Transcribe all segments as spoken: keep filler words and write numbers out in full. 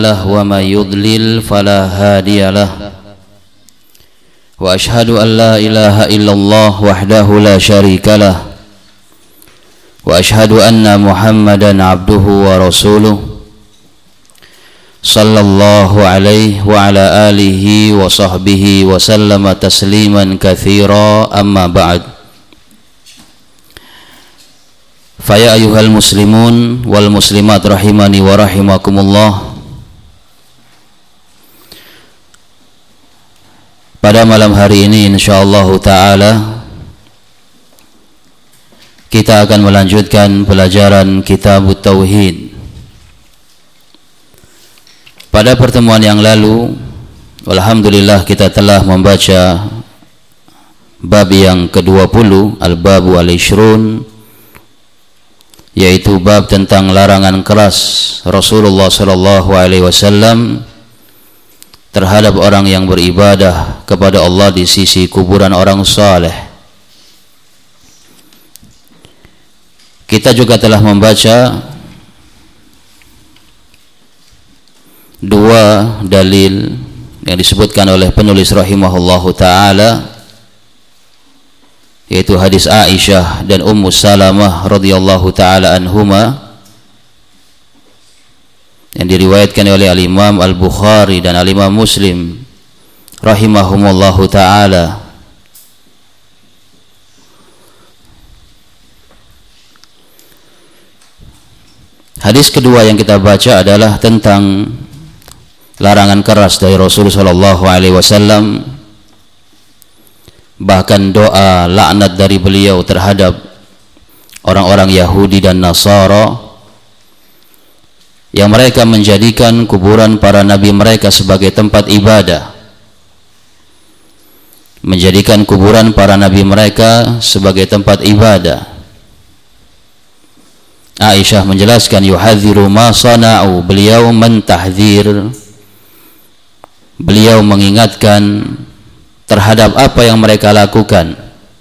ومن يضلل فلا هادي له وأشهد أن لا إله إلا الله وحده لا شريك له وأشهد أن محمدا عبده ورسوله صلى الله عليه وعلى آله وصحبه وسلم تسليما كثيرا أما بعد فيا أيها المسلمون والمسلمات رحمني ورحمكم الله. Pada malam hari ini insyaallah ta'ala kita akan melanjutkan pelajaran Kitab Tauhid. Pada pertemuan yang lalu alhamdulillah kita telah membaca bab yang kedua puluh, al-babu al-ishrun, yaitu bab tentang larangan keras Rasulullah sallallahu alaihi wasallam terhadap orang yang beribadah kepada Allah di sisi kuburan orang saleh. Kita juga telah membaca dua dalil yang disebutkan oleh penulis rahimahullahu ta'ala, yaitu hadis Aisyah dan Ummu Salamah radhiyallahu ta'ala anhuma yang diriwayatkan oleh Al-Imam Al-Bukhari dan Al-Imam Muslim rahimahumullahu ta'ala. Hadis kedua yang kita baca adalah tentang larangan keras dari Rasulullah sallallahu alaihi wasallam, bahkan doa laknat dari beliau terhadap orang-orang Yahudi dan Nasara yang mereka menjadikan kuburan para nabi mereka sebagai tempat ibadah, menjadikan kuburan para nabi mereka sebagai tempat ibadah. Aisyah menjelaskan yuhadziru ma sana'u, beliau mentahdzir, beliau mengingatkan terhadap apa yang mereka lakukan.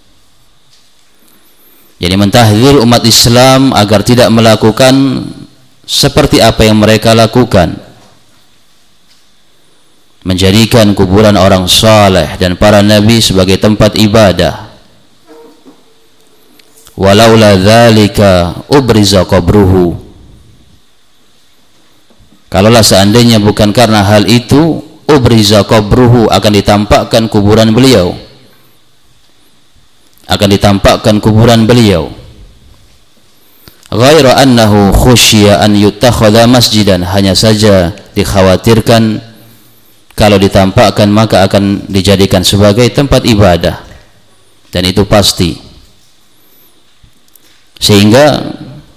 Jadi mentahdzir umat Islam agar tidak melakukan seperti apa yang mereka lakukan, menjadikan kuburan orang saleh dan para nabi sebagai tempat ibadah. Walaula dzalika ubriza qabruhu, kalaulah seandainya bukan karena hal itu, ubriza qabruhu, akan ditampakkan kuburan beliau, akan ditampakkan kuburan beliau. Ghaira annahu khusyiya an yutakhadha masjidan, hanya saja dikhawatirkan kalau ditampakkan maka akan dijadikan sebagai tempat ibadah, dan itu pasti. Sehingga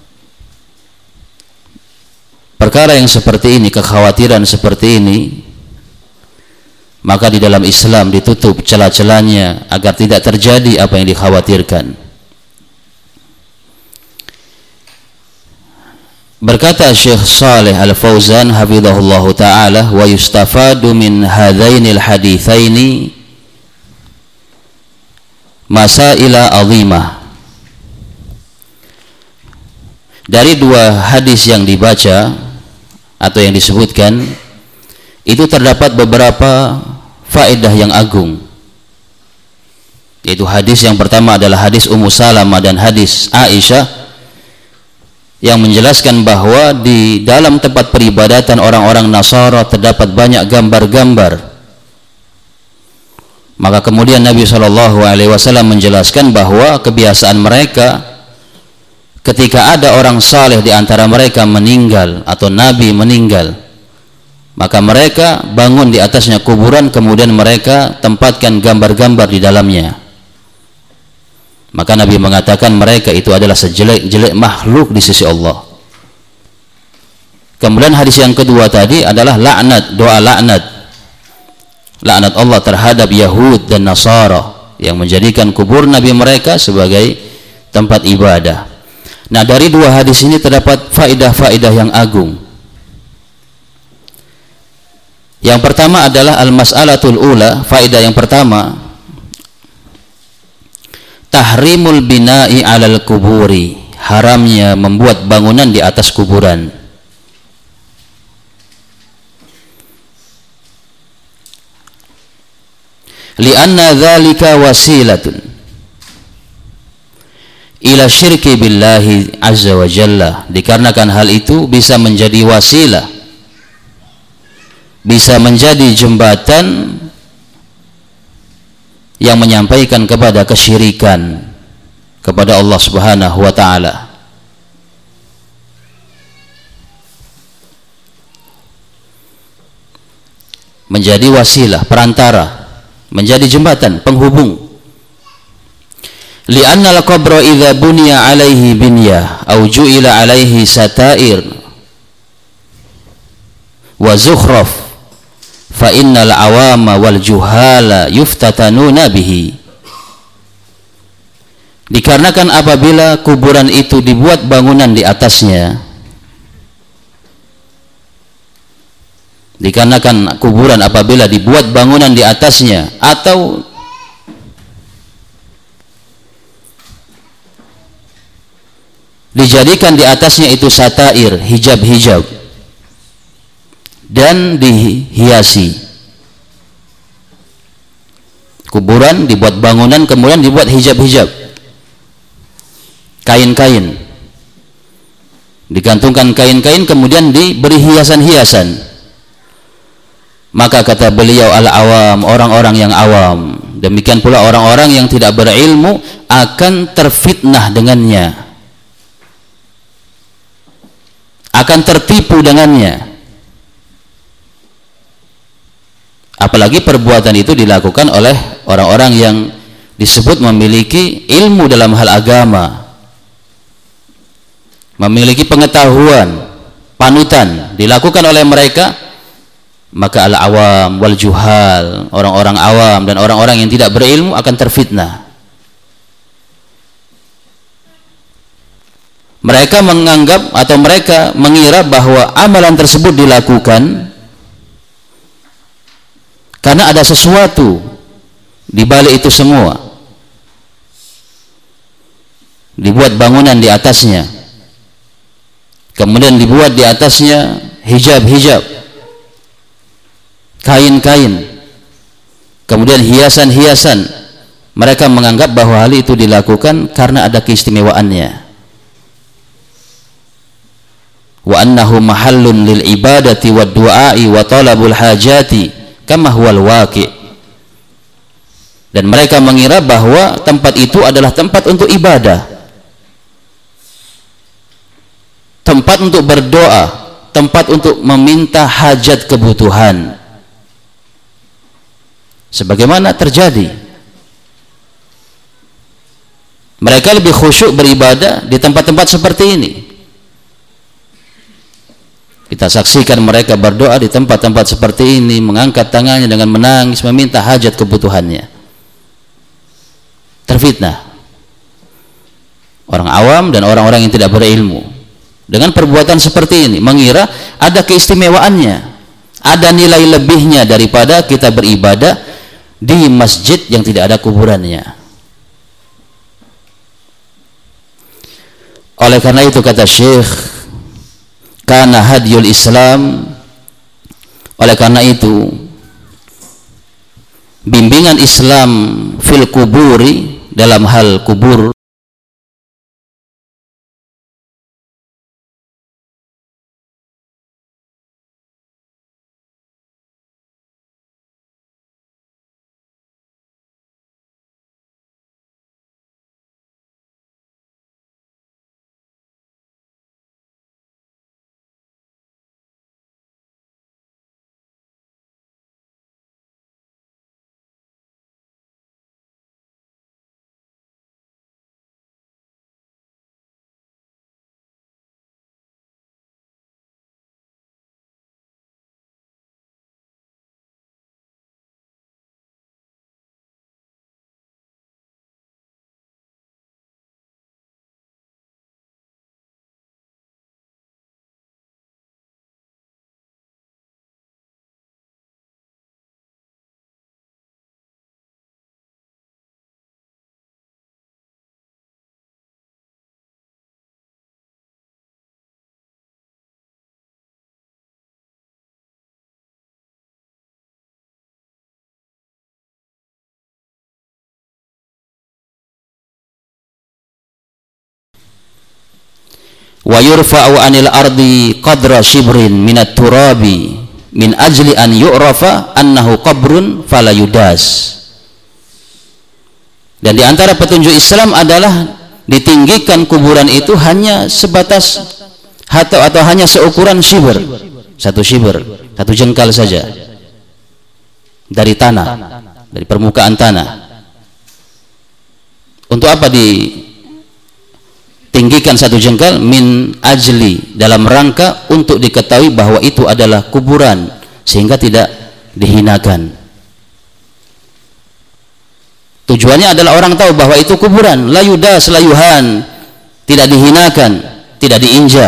perkara yang seperti ini, kekhawatiran seperti ini, maka di dalam Islam ditutup celah-celahnya agar tidak terjadi apa yang dikhawatirkan. Berkata Syekh Saleh Al-Fauzan hafizahullahu ta'ala, wa yustafadu min hadzainil haditsaini masaila azimah. Dari dua hadis yang dibaca atau yang disebutkan itu terdapat beberapa faedah yang agung. Yaitu hadis yang pertama adalah hadis Ummu Salamah dan hadis Aisyah yang menjelaskan bahwa di dalam tempat peribadatan orang-orang Nasara terdapat banyak gambar-gambar. Maka kemudian Nabi shallallahu alaihi wasallam menjelaskan bahwa kebiasaan mereka ketika ada orang saleh di antara mereka meninggal atau Nabi meninggal, maka mereka bangun di atasnya kuburan, kemudian mereka tempatkan gambar-gambar di dalamnya. Maka Nabi mengatakan mereka itu adalah sejelek-jelek makhluk di sisi Allah. Kemudian hadis yang kedua tadi adalah laknat, doa laknat, laknat Allah terhadap Yahud dan Nasara yang menjadikan kubur Nabi mereka sebagai tempat ibadah. Nah, dari dua hadis ini terdapat faidah-faidah yang agung. Yang pertama adalah al-mas'alatul ula, faidah yang pertama, tahrimul bina'i alal kuburi, haramnya membuat bangunan di atas kuburan. li'anna dzalika wasilatun ila syirki billahi azza wa jalla, dikarenakan hal itu bisa menjadi wasilah, bisa menjadi jembatan yang menyampaikan kepada kesyirikan kepada Allah Subhanahu wa taala. Menjadi wasilah, perantara, menjadi jembatan, penghubung. Li'anna al-qabra idza buniya alaihi binyah aw ju'ila alaihi satair wa zukhraf fa innal awama wal juhala yuftatanuna bihi. Dikarenakan apabila kuburan itu dibuat bangunan di atasnya, dikarenakan kuburan apabila dibuat bangunan di atasnya atau dijadikan di atasnya itu satair, hijab-hijab, dan dihiasi. Kuburan dibuat bangunan, kemudian dibuat hijab-hijab, kain-kain, digantungkan kain-kain, kemudian diberi hiasan-hiasan. Maka kata beliau, al-awam, orang-orang yang awam, demikian pula orang-orang yang tidak berilmu akan terfitnah dengannya, akan tertipu dengannya. Apalagi perbuatan itu dilakukan oleh orang-orang yang disebut memiliki ilmu dalam hal agama, memiliki pengetahuan, panutan, dilakukan oleh mereka. Maka al-awam wal juhal, orang-orang awam dan orang-orang yang tidak berilmu akan terfitnah. Mereka menganggap atau mereka mengira bahwa amalan tersebut dilakukan karena ada sesuatu di balik itu semua. Dibuat bangunan di atasnya, kemudian dibuat di atasnya hijab-hijab, kain-kain, kemudian hiasan-hiasan. Mereka menganggap bahwa hal itu dilakukan karena ada keistimewaannya. Wa annahu mahallun lil ibadati wad du'ai wa talabul hajati kama huwal waqi'. Dan mereka mengira bahwa tempat itu adalah tempat untuk ibadah, tempat untuk berdoa, tempat untuk meminta hajat kebutuhan, sebagaimana terjadi. Mereka lebih khusyuk beribadah di tempat-tempat seperti ini. Kita saksikan mereka berdoa di tempat-tempat seperti ini, mengangkat tangannya dengan menangis, meminta hajat kebutuhannya. Terfitnah orang awam dan orang-orang yang tidak berilmu dengan perbuatan seperti ini, mengira ada keistimewaannya, ada nilai lebihnya daripada kita beribadah di masjid yang tidak ada kuburannya. Oleh karena itu kata Syekh, karena hadiyul Islam, oleh karena itu bimbingan Islam fil kuburi, dalam hal kubur, wa yurfa'u 'anil ardi qadra shibrin minat turabi min ajli an yu'rafa annahu qabrun fala yudas. Dan di antara petunjuk Islam adalah ditinggikan kuburan itu hanya sebatas atau atau hanya seukuran shibr, satu shibr, satu jengkal saja dari tanah, dari permukaan tanah. Untuk apa ditinggikan satu jengkal? Min ajli, dalam rangka untuk diketahui bahwa itu adalah kuburan, sehingga tidak dihinakan. Tujuannya adalah orang tahu bahwa itu kuburan, la yudas, la yuhan, tidak dihinakan, tidak diinjak.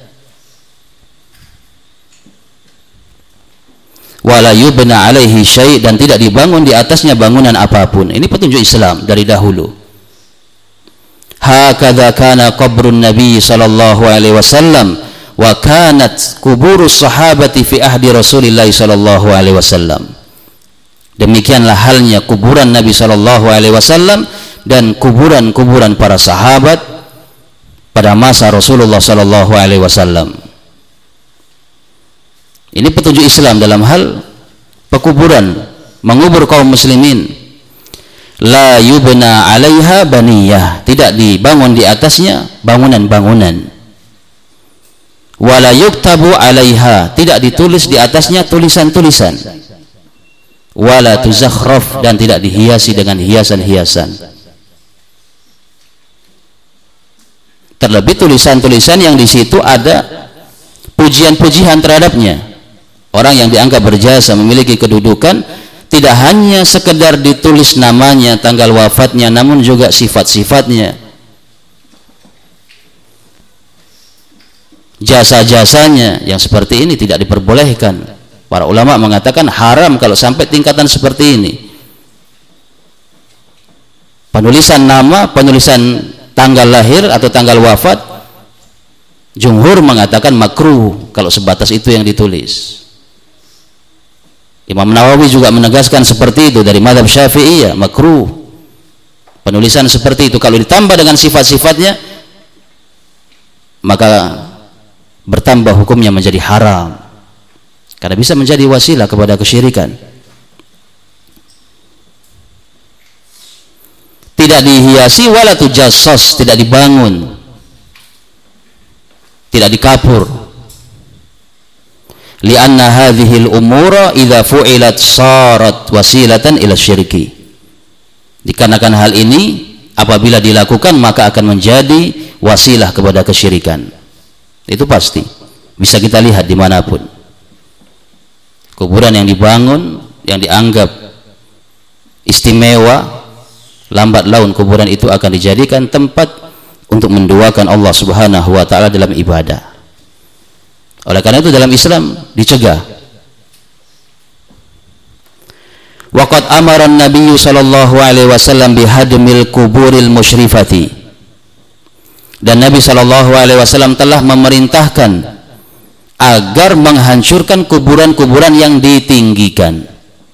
Wala yubna alaihi syai', dan tidak dibangun di atasnya bangunan apapun. Ini petunjuk Islam dari dahulu. Hakadha kana qabrun Nabi sallallahu alaihi wasallam wa kanat kuburus sahabati fi ahdi Rasulillah sallallahu alaihi wasallam. Demikianlah halnya kuburan Nabi sallallahu alaihi wasallam dan kuburan-kuburan para sahabat pada masa Rasulullah sallallahu alaihi wasallam. Ini petunjuk Islam dalam hal pekuburan, mengubur kaum muslimin. La yubna 'alaiha baniyah, tidak dibangun di atasnya bangunan-bangunan. Wala yuktabu 'alaiha, tidak ditulis di atasnya tulisan-tulisan. Wala tuzakhraf, dan tidak dihiasi dengan hiasan-hiasan. Terlebih tulisan-tulisan yang di situ ada pujian-pujian terhadapnya. Orang yang dianggap berjasa, memiliki kedudukan, tidak hanya sekedar ditulis namanya, tanggal wafatnya, namun juga sifat-sifatnya, jasa-jasanya. Yang seperti ini tidak diperbolehkan. Para ulama mengatakan haram kalau sampai tingkatan seperti ini. Penulisan nama, penulisan tanggal lahir atau tanggal wafat, jumhur mengatakan makruh kalau sebatas itu yang ditulis. Imam Nawawi juga menegaskan seperti itu dari mazhab Syafi'iyah, makruh penulisan seperti itu. Kalau ditambah dengan sifat-sifatnya, maka bertambah hukumnya menjadi haram, karena bisa menjadi wasilah kepada kesyirikan. Tidak dihiasi, wala tujassos, tidak dibangun, tidak dikapur. Lianna hadhil umura idza fu'ilat sarat wasilatan ila syirki. Dikarenakan hal ini apabila dilakukan maka akan menjadi wasilah kepada kesyirikan. Itu pasti, bisa kita lihat dimanapun. Kuburan yang dibangun, yang dianggap istimewa, lambat laun kuburan itu akan dijadikan tempat untuk menduakan Allah Subhanahu wa ta'ala dalam ibadah. Oleh karena itu dalam Islam dicegah. Waqad amara an-nabiy sallallahu alaihi wasallam bihadmil kuburil musyrifati. Dan Nabi sallallahu alaihi wasallam telah memerintahkan agar menghancurkan kuburan-kuburan yang ditinggikan.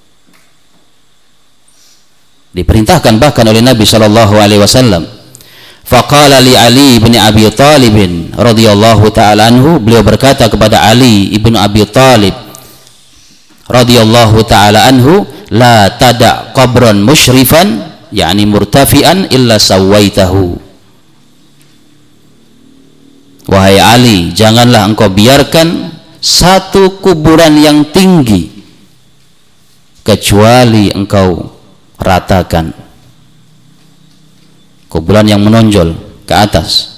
Diperintahkan bahkan oleh Nabi sallallahu alaihi wasallam. Faqala li Ali bin Abi Thalib radhiyallahu ta'ala anhu, beliau berkata kepada Ali ibn Abi Thalib radhiyallahu ta'ala anhu, la tada' qabran musyrifan, yakni murtafi'an, illa sawaitahu. Wahai Ali, janganlah engkau biarkan satu kuburan yang tinggi kecuali engkau ratakan. Kuburan yang menonjol ke atas,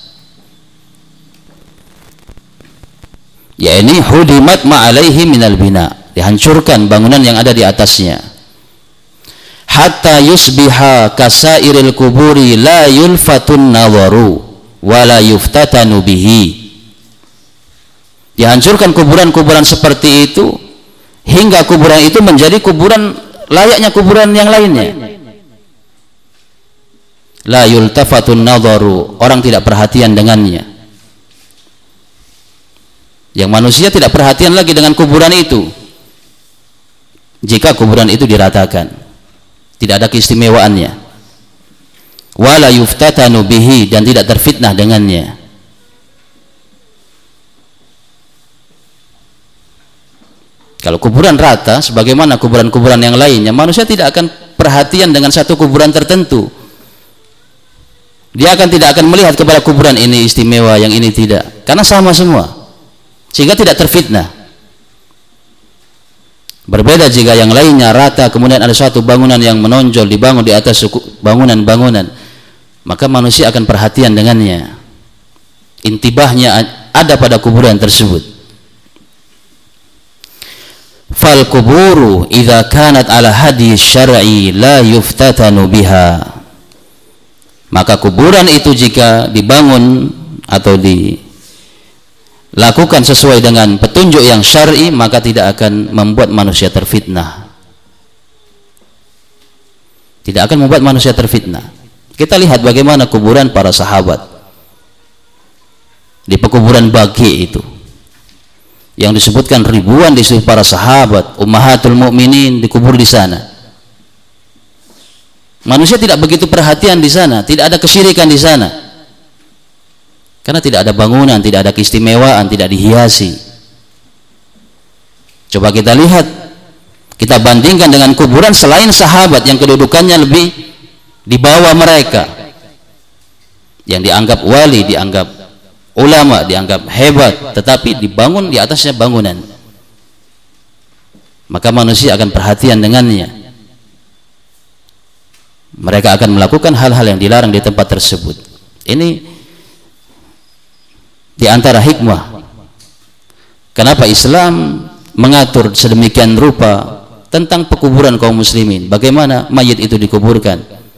yakni hudimat ma'alaihi minal bina, dihancurkan bangunan yang ada di atasnya. Hatta yusbiha kasairil kuburi la yulfatun nawaru wa la yuftatanu bihi. Dihancurkan kuburan-kuburan seperti itu hingga kuburan itu menjadi kuburan layaknya kuburan yang lainnya. La yultafatun nadharu, orang tidak perhatian dengannya. Yang manusia tidak perhatian lagi dengan kuburan itu jika kuburan itu diratakan, tidak ada keistimewaannya. Wala yuftatanu bihi, dan tidak terfitnah dengannya. Kalau kuburan rata, sebagaimana kuburan-kuburan yang lainnya, manusia tidak akan perhatian dengan satu kuburan tertentu. Dia akan tidak akan melihat kepada kuburan ini istimewa, yang ini tidak, karena sama semua, sehingga tidak terfitnah. Berbeda jika yang lainnya rata, kemudian ada suatu bangunan yang menonjol dibangun di atas bangunan-bangunan, maka manusia akan perhatian dengannya, intibahnya ada pada kuburan tersebut. Fal kuburu idza kanat ala hadi syar'i la yuftatanu biha, maka kuburan itu jika dibangun atau dilakukan sesuai dengan petunjuk yang syar'i, maka tidak akan membuat manusia terfitnah, tidak akan membuat manusia terfitnah. Kita lihat bagaimana kuburan para sahabat di pekuburan Baqi itu, yang disebutkan ribuan di situ para sahabat, ummahatul mukminin dikubur di sana. Manusia tidak begitu perhatian di sana, tidak ada kesyirikan di sana, karena tidak ada bangunan, tidak ada keistimewaan, tidak dihiasi. Coba kita lihat, kita bandingkan dengan kuburan selain sahabat yang kedudukannya lebih di bawah mereka, yang dianggap wali, dianggap ulama, dianggap hebat, tetapi dibangun di atasnya bangunan, maka manusia akan perhatian dengannya. Mereka akan melakukan hal-hal yang dilarang di tempat tersebut. Ini di antara hikmah kenapa Islam mengatur sedemikian rupa tentang pekuburan kaum muslimin, bagaimana mayit itu dikuburkan.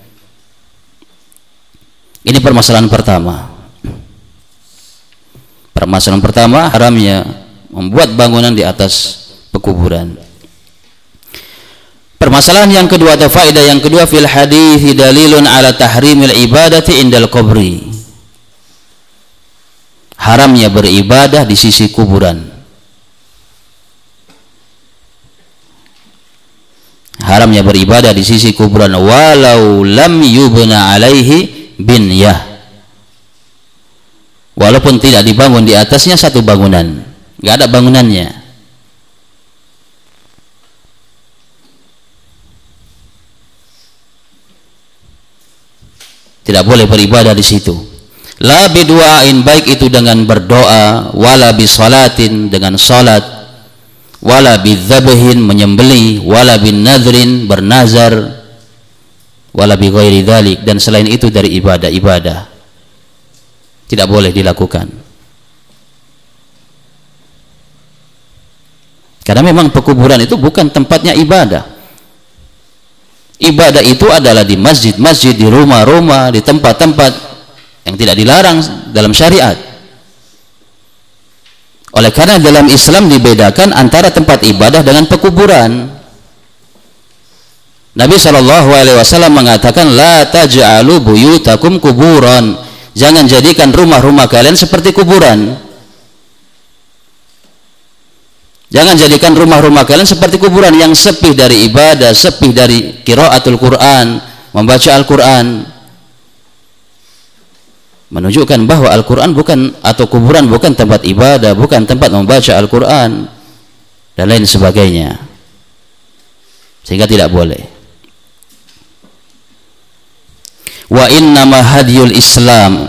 Ini permasalahan pertama. Permasalahan pertama, haramnya membuat bangunan di atas pekuburan. Permasalahan yang kedua atau faedah yang kedua, fil hadis dalilun ala tahrimil ibadati indal qabri. Haramnya beribadah di sisi kuburan. Haramnya beribadah di sisi kuburan walau lam yubna alaihi binyah. Walaupun tidak dibangun di atasnya satu bangunan, nggak ada bangunannya. Tidak boleh beribadah di situ. La bidu'ain, baik itu dengan berdoa, wala bisalatin, dengan salat, wala bidzabhin, menyembelih, wala bin nadrin, bernazar, wala bi ghairi dzalik, dan selain itu dari ibadah-ibadah. Tidak boleh dilakukan, karena memang pekuburan itu bukan tempatnya ibadah. Ibadah itu adalah di masjid-masjid, di rumah-rumah, di tempat-tempat yang tidak dilarang dalam syariat. Oleh karena dalam Islam dibedakan antara tempat ibadah dengan pekuburan. Nabi shallallahu alaihi wasallam mengatakan, la taj'alu buyutakum kuburan, jangan jadikan rumah-rumah kalian seperti kuburan. Jangan jadikan rumah-rumah kalian seperti kuburan yang sepi dari ibadah, sepi dari qiraatul Quran, membaca Al-Quran. Menunjukkan bahwa Al-Quran bukan, atau kuburan bukan tempat ibadah, bukan tempat membaca Al-Quran dan lain sebagainya. Sehingga tidak boleh. Wa innama hadiyul Islam,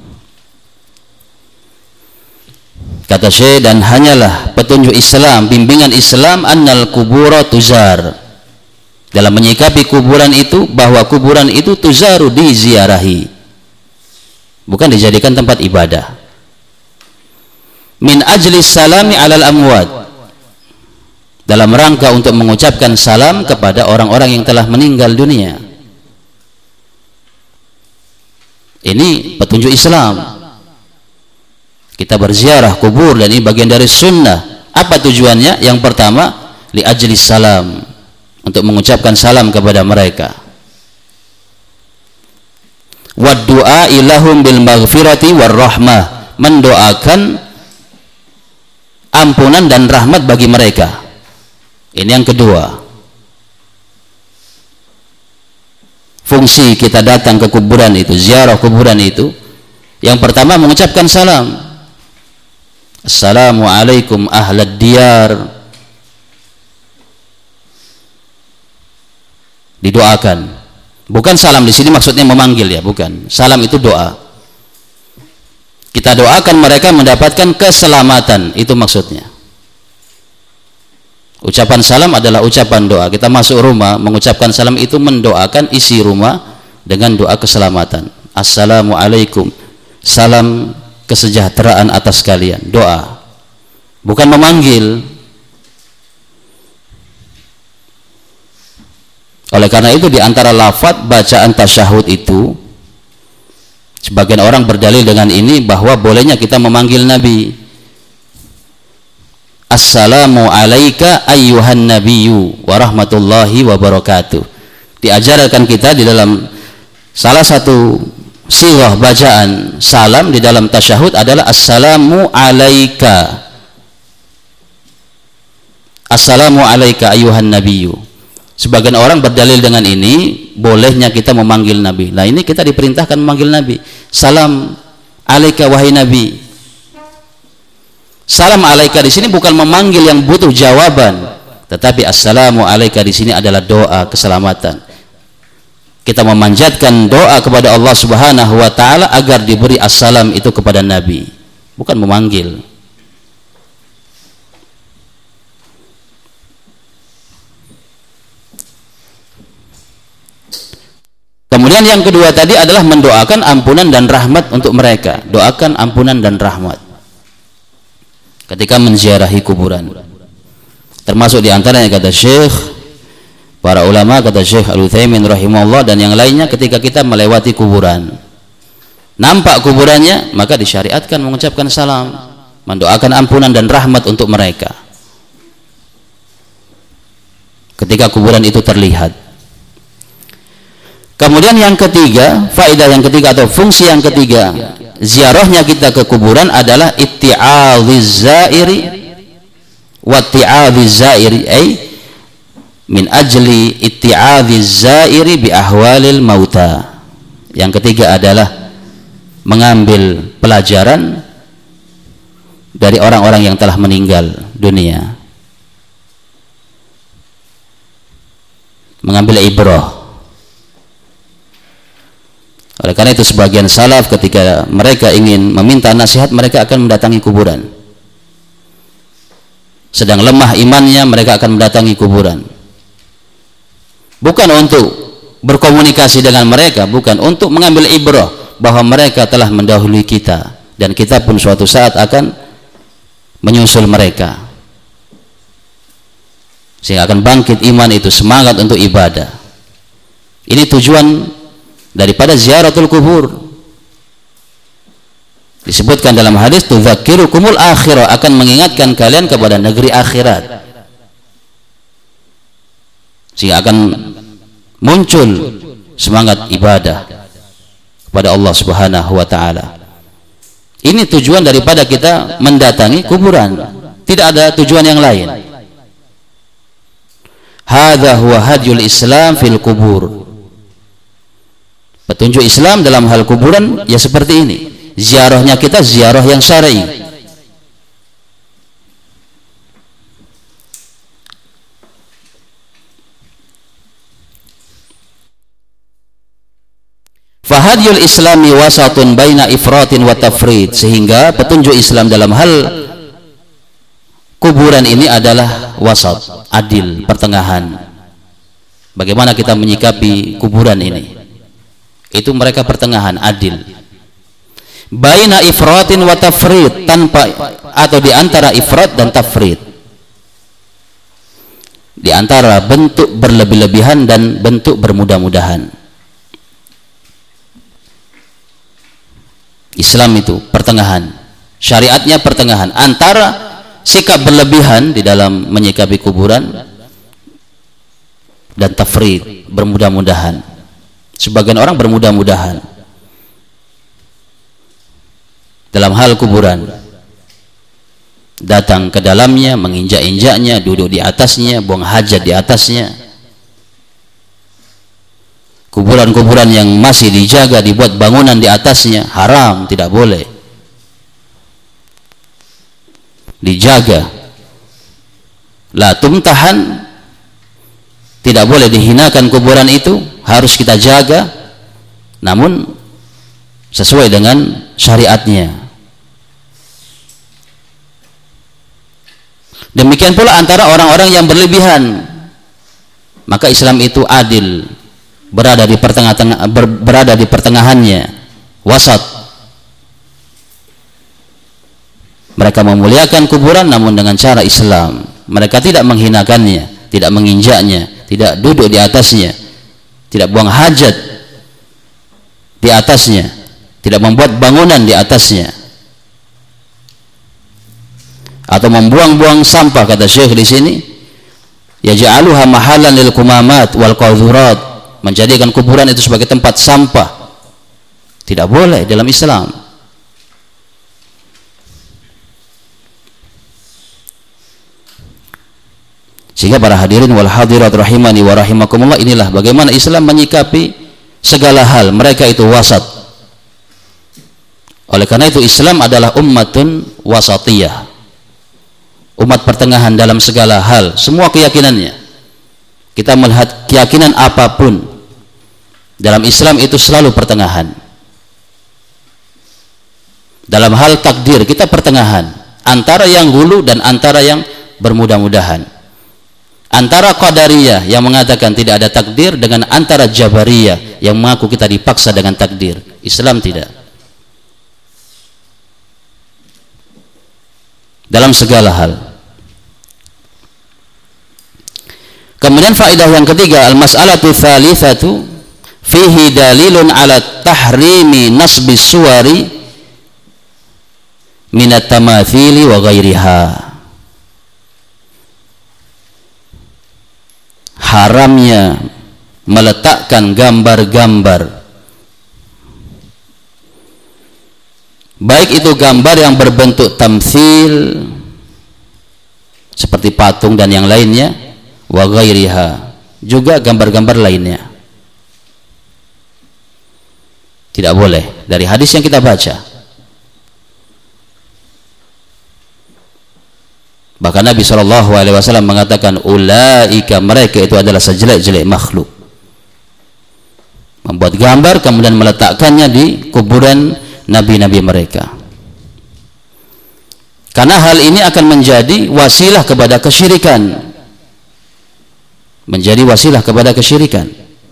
kata Syekh, dan hanyalah petunjuk Islam, bimbingan Islam, annal kubura tuzar, dalam menyikapi kuburan itu, bahwa kuburan itu tuzaru, diziarahi, bukan dijadikan tempat ibadah. Min ajlis salami alal amwat, dalam rangka untuk mengucapkan salam kepada orang-orang yang telah meninggal dunia. Ini petunjuk Islam. Kita berziarah kubur dan ini bagian dari sunnah. Apa tujuannya? Yang pertama, li ajlis salam, untuk mengucapkan salam kepada mereka. Wa du'a ilahum bil maghfirati war rahmah, mendoakan ampunan dan rahmat bagi mereka. Ini yang kedua. Fungsi kita datang ke kuburan itu, ziarah kuburan itu, yang pertama mengucapkan salam. Assalamualaikum ahlad diyar, didoakan. Bukan salam di sini maksudnya memanggil ya, bukan. Salam itu doa. Kita doakan mereka mendapatkan keselamatan, itu maksudnya. Ucapan salam adalah ucapan doa. Kita masuk rumah mengucapkan salam itu mendoakan isi rumah dengan doa keselamatan. Assalamualaikum, salam kesejahteraan atas kalian. Doa, bukan memanggil. Oleh karena itu di antara lafaz bacaan tasyahud itu, sebagian orang berdalil dengan ini bahwa bolehnya kita memanggil Nabi. Assalamu alayka ayyuhan nabiyyu wa rahmatullahi wa barakatuh. Diajarkan kita di dalam salah satu sighah bacaan salam di dalam tasyahud adalah assalamu alayka. Assalamu alayka ayyuhan nabiyyu. Sebagian orang berdalil dengan ini bolehnya kita memanggil Nabi. Nah, ini kita diperintahkan memanggil Nabi. Salam alayka wahai Nabi. Salam alaika di sini bukan memanggil yang butuh jawaban, tetapi assalamu alaika di sini adalah doa keselamatan. Kita memanjatkan doa kepada Allah Subhanahu wa taala agar diberi assalam itu kepada Nabi, bukan memanggil. Kemudian yang kedua tadi adalah mendoakan ampunan dan rahmat untuk mereka. Doakan ampunan dan rahmat ketika menziarahi kuburan. Termasuk diantaranya kata Syekh, para ulama kata Syekh Al-Utsaimin rahimahullah dan yang lainnya, ketika kita melewati kuburan, nampak kuburannya, maka disyariatkan mengucapkan salam, mendoakan ampunan dan rahmat untuk mereka ketika kuburan itu terlihat. Kemudian yang ketiga, faedah yang ketiga atau fungsi yang ketiga ziarahnya kita ke kuburan adalah itti'adhiz zairi wa itti'adhiz zairi, ay min ajli itti'adhiz zairi bi ahwalil mauta. Yang ketiga adalah mengambil pelajaran dari orang-orang yang telah meninggal dunia, mengambil ibrah. Oleh karena itu sebagian salaf ketika mereka ingin meminta nasihat, mereka akan mendatangi kuburan. Sedang lemah imannya, mereka akan mendatangi kuburan. Bukan untuk berkomunikasi dengan mereka, bukan, untuk mengambil ibrah bahwa mereka telah mendahului kita dan kita pun suatu saat akan menyusul mereka. Sehingga akan bangkit iman itu, semangat untuk ibadah. Ini tujuan daripada ziaratul kubur. Disebutkan dalam hadis, tudzakirukumul akhirah, akan mengingatkan kalian kepada negeri akhirat, sehingga akan muncul semangat ibadah kepada Allah Subhanahu wa taala. Ini tujuan daripada kita mendatangi kuburan, tidak ada tujuan yang lain. Hadza huwa hadyul Islam fil kubur. Petunjuk Islam dalam hal kuburan ya seperti ini. Ziarahnya kita ziarah yang syar'i. Fahadyul Islami wasatun baina ifratin wa tafrid, sehingga petunjuk Islam dalam hal kuburan ini adalah wasat, adil, pertengahan. Bagaimana kita menyikapi kuburan ini? Itu mereka pertengahan, adil. Baina ifratin wa tafrid, tanpa atau di antara ifrat dan tafrid, di antara bentuk berlebih-lebihan dan bentuk bermudah-mudahan. Islam itu pertengahan, syariatnya pertengahan antara sikap berlebihan di dalam menyikapi kuburan dan tafrid, bermudah-mudahan. Sebagian orang bermudah-mudahan dalam hal kuburan, datang ke dalamnya, menginjak-injaknya, duduk di atasnya, buang hajat di atasnya. Kuburan-kuburan yang masih dijaga, dibuat bangunan di atasnya, haram, tidak boleh. Dijaga, la tumtahan Tidak boleh dihinakan kuburan itu, harus kita jaga, namun sesuai dengan syariatnya. Demikian pula antara orang-orang yang berlebihan, maka Islam itu adil, berada di pertengah-tengah, ber, berada di pertengahannya, wasat. Mereka memuliakan kuburan namun dengan cara Islam. Mereka tidak menghinakannya, tidak menginjaknya, tidak duduk di atasnya, tidak buang hajat di atasnya, tidak membuat bangunan di atasnya, atau membuang-buang sampah, kata Syekh di sini, yaj'aluha mahallan lil kumamat wal qadhurat, menjadikan kuburan itu sebagai tempat sampah. Tidak boleh dalam Islam. Sehingga para hadirin wal hadirat rahimani wa rahimakumullah, inilah bagaimana Islam menyikapi segala hal. Mereka itu wasat. Oleh karena itu Islam adalah ummatun wasatiyah, umat pertengahan dalam segala hal, semua keyakinannya. Kita melihat keyakinan apapun dalam Islam itu selalu pertengahan. Dalam hal takdir kita pertengahan, antara yang hulu dan antara yang bermudah-mudahan, antara Qadariyah yang mengatakan tidak ada takdir dengan antara Jabariyah yang mengaku kita dipaksa dengan takdir. Islam tidak. Dalam segala hal. Kemudian faedah yang ketiga, al-mas'alatu tsalitsatu fihi dalilun ala tahrimi nasbi suwari minat tamathili wa ghairiha. Haramnya meletakkan gambar-gambar, baik itu gambar yang berbentuk tamtsil seperti patung dan yang lainnya, wa ghairiha, juga gambar-gambar lainnya. Tidak boleh, dari hadis yang kita baca. Bahkan Nabi shallallahu alaihi wasallam mengatakan, ulaika, mereka itu adalah sejelek-jelek makhluk. Membuat gambar kemudian meletakkannya di kuburan nabi-nabi mereka. Karena hal ini akan menjadi wasilah kepada kesyirikan. Menjadi wasilah kepada kesyirikan.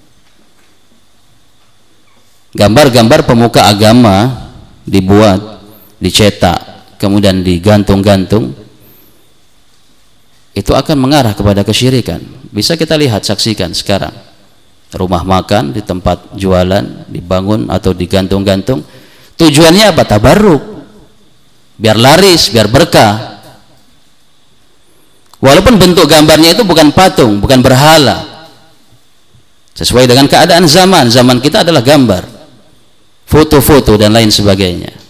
Gambar-gambar pemuka agama dibuat, dicetak, kemudian digantung-gantung, itu akan mengarah kepada kesyirikan. Bisa kita lihat, saksikan sekarang rumah makan di tempat jualan dibangun atau digantung-gantung. Tujuannya apa? Tabarruk, biar laris, biar berkah. Walaupun bentuk gambarnya itu bukan patung, bukan berhala, sesuai dengan keadaan zaman. Zaman kita adalah gambar, foto-foto dan lain sebagainya.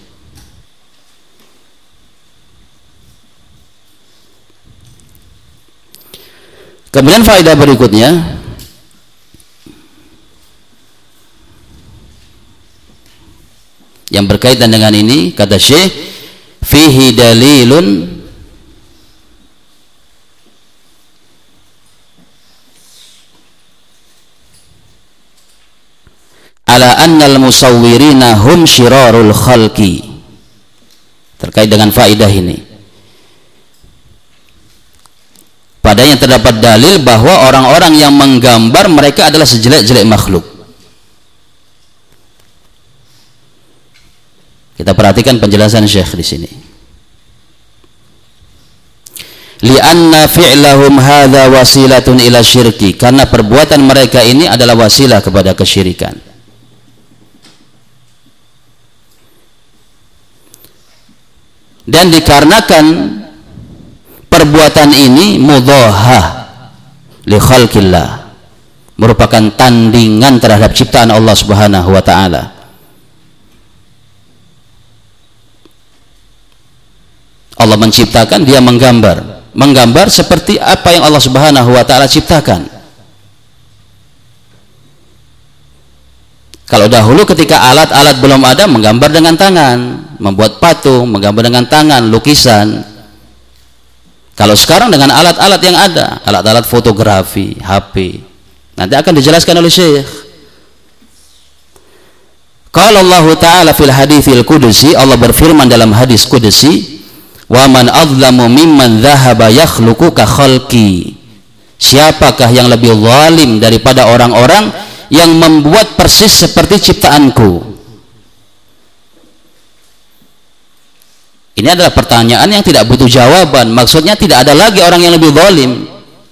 Kemudian faedah berikutnya, yang berkaitan dengan ini, kata Syekh, fihi dalilun ala annal musawwirina hum syirarul khalqi. Terkait dengan faedah ini, padanya terdapat dalil bahwa orang-orang yang menggambar mereka adalah sejelek-jelek makhluk. Kita perhatikan penjelasan Syekh di sini. Li'anna fi'lahum hadza wasilatun ila syirki, karena perbuatan mereka ini adalah wasilah kepada kesyirikan. Dan dikarenakan perbuatan ini mudhahah li khalqillah, merupakan tandingan terhadap ciptaan Allah Subhanahu wa taala. Allah menciptakan, dia menggambar. Menggambar seperti apa yang Allah Subhanahu wa taala ciptakan. Kalau dahulu ketika alat-alat belum ada, menggambar dengan tangan, membuat patung, menggambar dengan tangan, lukisan. Kalau sekarang dengan alat-alat yang ada, alat-alat fotografi, H P, Nanti akan dijelaskan oleh Syekh. Qala Allah Ta'ala fil haditsil qudsi, Allah berfirman dalam hadis qudsi, wa man adlamu mimman dhahaba yakhluqu ka khalqi. Siapakah yang lebih zalim daripada orang-orang yang membuat persis seperti ciptaanku? Ini adalah pertanyaan yang tidak butuh jawaban. Maksudnya tidak ada lagi orang yang lebih zalim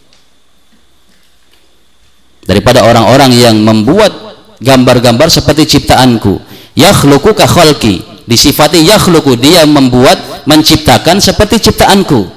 daripada orang-orang yang membuat gambar-gambar seperti ciptaanku. Yakhluqu ka khalqi, disifati yakhluqu, dia membuat, menciptakan seperti ciptaanku.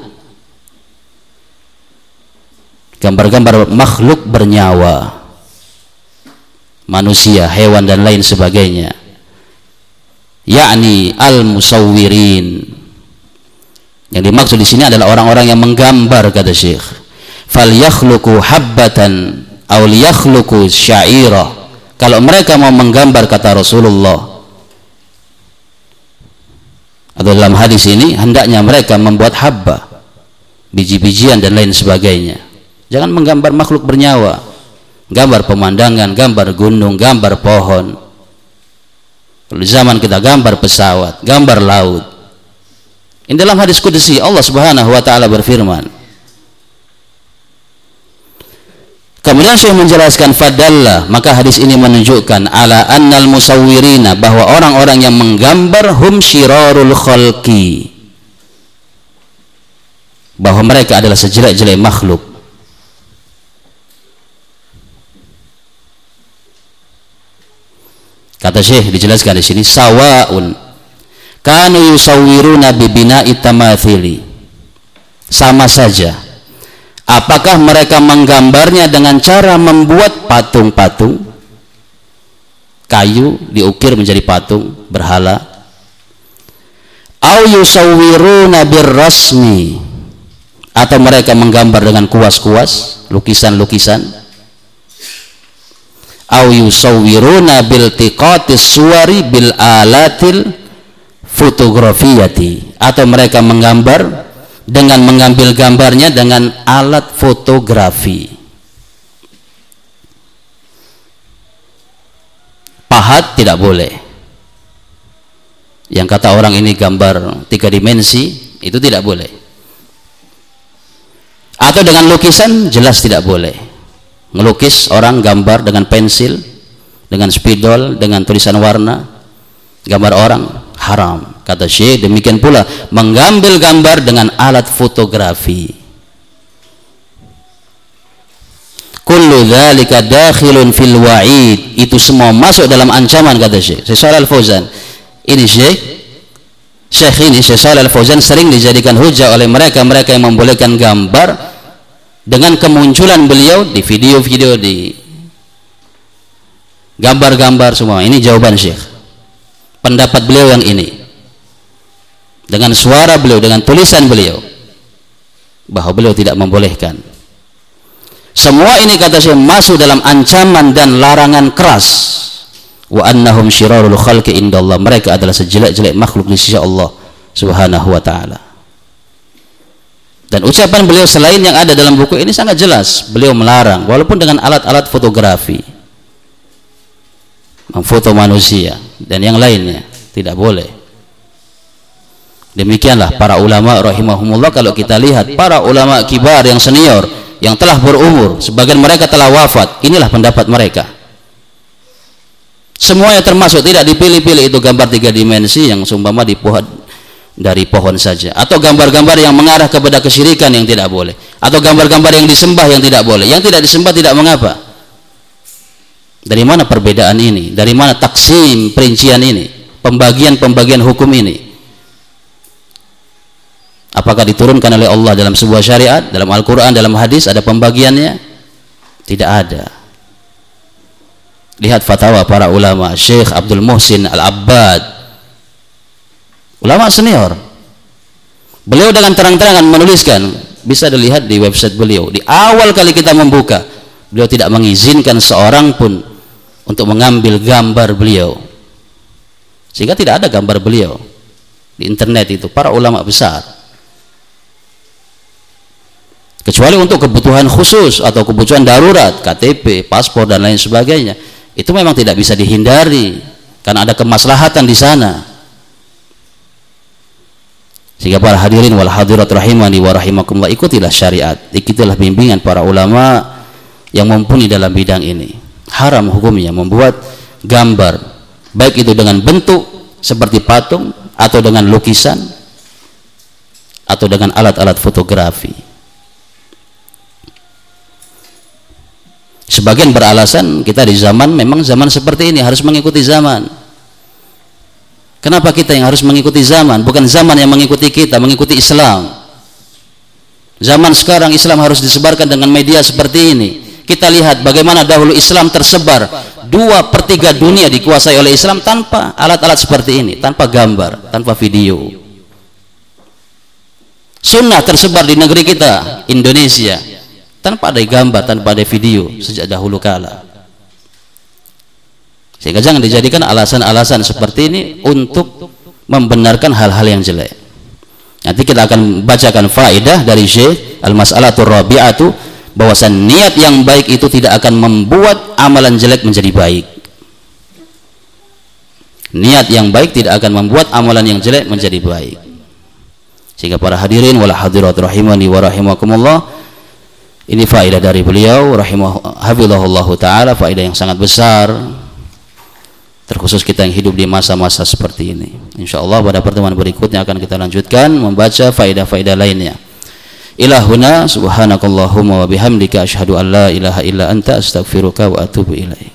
Gambar-gambar makhluk bernyawa, manusia, hewan dan lain sebagainya. Yakni al-musawwirin. Yang dimaksud di sini adalah orang-orang yang menggambar, kata Syekh. Fal yakhluqu habbatan aw yakhluqu sya'ira. Kalau mereka mau menggambar, kata Rasulullah, atau dalam hadis ini, hendaknya mereka membuat habba, biji-bijian dan lain sebagainya. Jangan menggambar makhluk bernyawa, gambar pemandangan, gambar gunung, gambar pohon. Kalau di zaman kita gambar pesawat, gambar laut. Ini dalam hadis qudsi Allah Subhanahu wa taala berfirman. Kemudian Syekh menjelaskan fadalla, maka hadis ini menunjukkan ala annal musawwirina, bahwa orang-orang yang menggambar hum syirarul khalqi, bahwa mereka adalah sejelek-jelek makhluk. Kata Syekh dijelaskan di sini, sawaun kanu yusawwiruna bi bina'i tamathili, sama saja apakah mereka menggambarnya dengan cara membuat patung-patung kayu diukir menjadi patung berhala, au yusawwiruna birrasmi, atau mereka menggambar dengan kuas-kuas, lukisan-lukisan, au yusawwiruna bil tiqatis suwari bil alatil fotografiyati, atau mereka menggambar dengan mengambil gambarnya dengan alat fotografi. Pahat tidak boleh. Yang kata orang ini gambar tiga dimensi, itu tidak boleh. Atau dengan lukisan, jelas tidak boleh. Ngelukis orang, gambar dengan pensil, dengan spidol, dengan tulisan warna, gambar orang, haram. Kata Syekh, demikian pula mengambil gambar dengan alat fotografi. Kullu dzalika dakhilun fil wa'id, itu semua masuk dalam ancaman, kata Syekh. Syekh Shalal Al-Fauzan. Ini Syekh Syekh ini Syekh Shalal Al-Fauzan sering dijadikan hujah oleh mereka-mereka yang membolehkan gambar dengan kemunculan beliau di video-video, di gambar-gambar semua. Ini jawaban Syekh. Pendapat beliau yang ini, dengan suara beliau, dengan tulisan beliau, bahwa beliau tidak membolehkan. Semua ini, kata Syekh, masuk dalam ancaman dan larangan keras. Wa annahum syirarul khalqi indallah, mereka adalah sejelek-jelek makhluk di sisi Allah Subhanahu wa taala. Dan ucapan beliau selain yang ada dalam buku ini sangat jelas, beliau melarang walaupun dengan alat-alat fotografi, memfoto manusia dan yang lainnya, tidak boleh. Demikianlah para ulama rahimahumullah. Kalau kita lihat para ulama kibar yang senior, yang telah berumur, sebagian mereka telah wafat, inilah pendapat mereka. Semuanya termasuk, tidak dipilih-pilih. Itu gambar tiga dimensi yang seumpama dibuat dari pohon saja, atau gambar-gambar yang mengarah kepada kesyirikan yang tidak boleh, atau gambar-gambar yang disembah yang tidak boleh. Yang tidak disembah tidak mengapa. Dari mana perbedaan ini? Dari mana taksim perincian ini? Pembagian-pembagian hukum ini? Apakah diturunkan oleh Allah dalam sebuah syariat, dalam Al-Quran, dalam hadis, ada pembagiannya? Tidak ada. Lihat fatwa para ulama. Syekh Abdul Muhsin Al-Abbad, ulama senior, beliau dengan terang-terangan menuliskan, bisa dilihat di website beliau, di awal kali kita membuka, beliau tidak mengizinkan seorang pun untuk mengambil gambar beliau, sehingga tidak ada gambar beliau di internet itu. Para ulama besar. kecuali untuk kebutuhan khusus atau kebutuhan darurat, K T P, paspor dan lain sebagainya. Itu memang tidak bisa dihindari karena ada kemaslahatan di sana. Sehingga para hadirin wal hadirat rahimani wa rahimakumullah, ikutilah syariat, ikutilah bimbingan para ulama yang mumpuni dalam bidang ini. Haram hukumnya membuat gambar, baik itu dengan bentuk seperti patung atau dengan lukisan atau dengan alat-alat fotografi. Sebagian beralasan kita di zaman, memang zaman seperti ini harus mengikuti zaman. Kenapa kita yang harus mengikuti zaman? Bukan zaman yang mengikuti kita, mengikuti Islam. Zaman sekarang Islam harus disebarkan dengan media seperti ini. Kita lihat bagaimana dahulu Islam tersebar, dua per tiga dunia dikuasai oleh Islam tanpa alat-alat seperti ini, tanpa gambar, tanpa video. Sunnah tersebar di negeri kita, Indonesia, tanpa ada gambar, tanpa ada video sejak dahulu kala. Sehingga jangan dijadikan alasan-alasan seperti ini untuk membenarkan hal-hal yang jelek. Nanti kita akan bacakan faedah dari Syekh Al-Mas'alatur Rabi'atu, bahwasan niat yang baik itu tidak akan membuat amalan jelek menjadi baik. Niat yang baik tidak akan membuat amalan yang jelek menjadi baik. Sehingga para hadirin wal hadirat rahimani wa rahimakumullah, ini faedah dari beliau rahimah hafizahullahu taala, faedah yang sangat besar, terkhusus kita yang hidup di masa-masa seperti ini. Insyaallah pada pertemuan berikutnya akan kita lanjutkan membaca faedah-faedah lainnya. Ilahuna subhanakallahumma wa bihamdika asyhadu an la ilaha illa anta astaghfiruka wa atubu ilaik.